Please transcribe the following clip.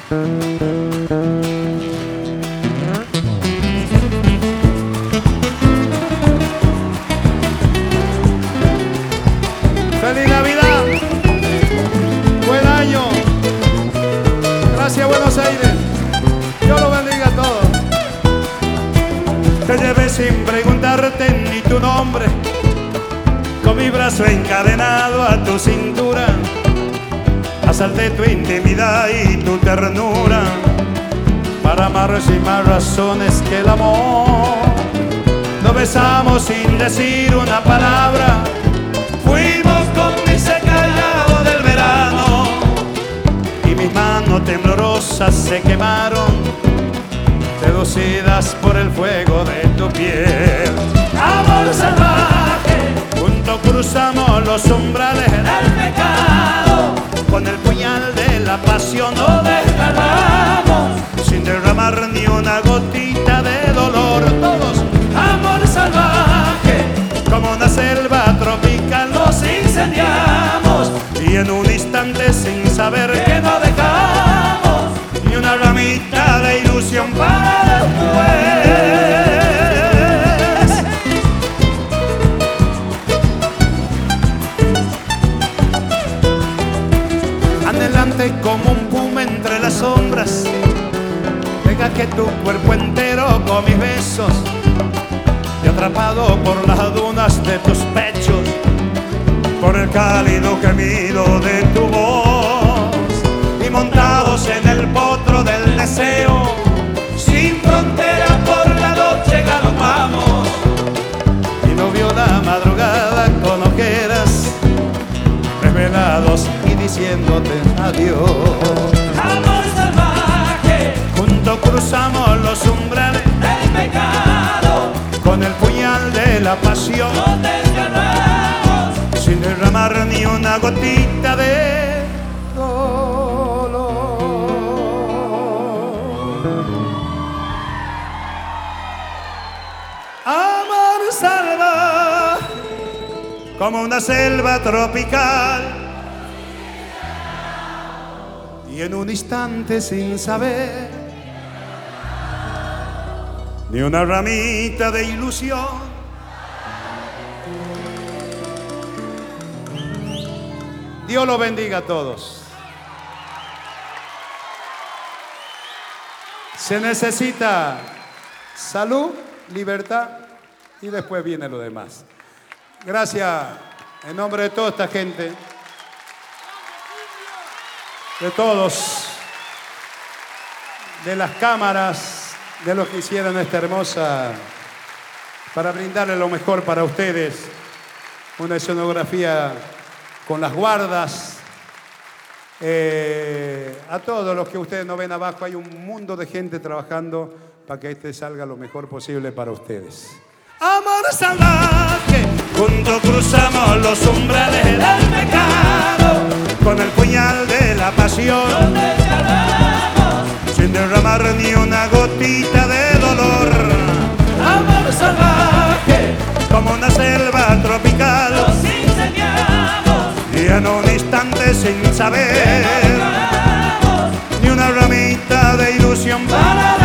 ¡Feliz Navidad! ¡Buen año! Gracias, Buenos Aires. Dios lo bendiga a todos. Te llevé sin preguntarte ni tu nombre, con mi brazo encadenado a tu cintura. Asalté tu intimidad y tu ternura para amar sin más razones que el amor. Nos besamos sin decir una palabra. Fuimos cómplices callados del verano y mis manos temblorosas se quemaron, seducidas por el fuego de tu piel. Amor salvaje, juntos cruzamos los umbrales del pecado, con el puñal de la pasión nos desgarramos, sin derramar ni una gotita de dolor. Todos, amor salvaje, como una selva tropical nos incendiamos, y en un instante sin saber que no dejamos ni una ramita de ilusión para después. Adelante como un puma entre las sombras, deja que tu cuerpo entero con mis besos, y atrapado por las dunas de tus pechos, por el cálido gemido de tu voz, y montados en el potro del deseo, sin frontera por la noche galopamos, y no vio la madrugada con ojeras, desvelados y diciéndote adiós. Amor salvaje, Juntos cruzamos los umbrales del pecado, con el puñal de la pasión, nos desgarramos, sin derramar ni una gotita de dolor. Amor salvaje, como una selva tropical, y en un instante sin saber ni una ramita de ilusión. Dios los bendiga a todos. Se necesita salud, libertad y después viene lo demás. Gracias en nombre de toda esta gente, de todos, de las cámaras, de los que hicieron esta hermosa, para brindarle lo mejor para ustedes, una escenografía con las guardas, a todos los que ustedes no ven abajo, hay un mundo de gente trabajando para que este salga lo mejor posible para ustedes. Amor salvaje, juntos cruzamos los umbrales del pecado, con el puñal de la pasión, nos desgarramos, sin derramar ni una gotita de dolor. amor salvaje, Como una selva tropical, nos incendiamos, y en un instante sin saber desgarramos, ni una ramita de ilusión para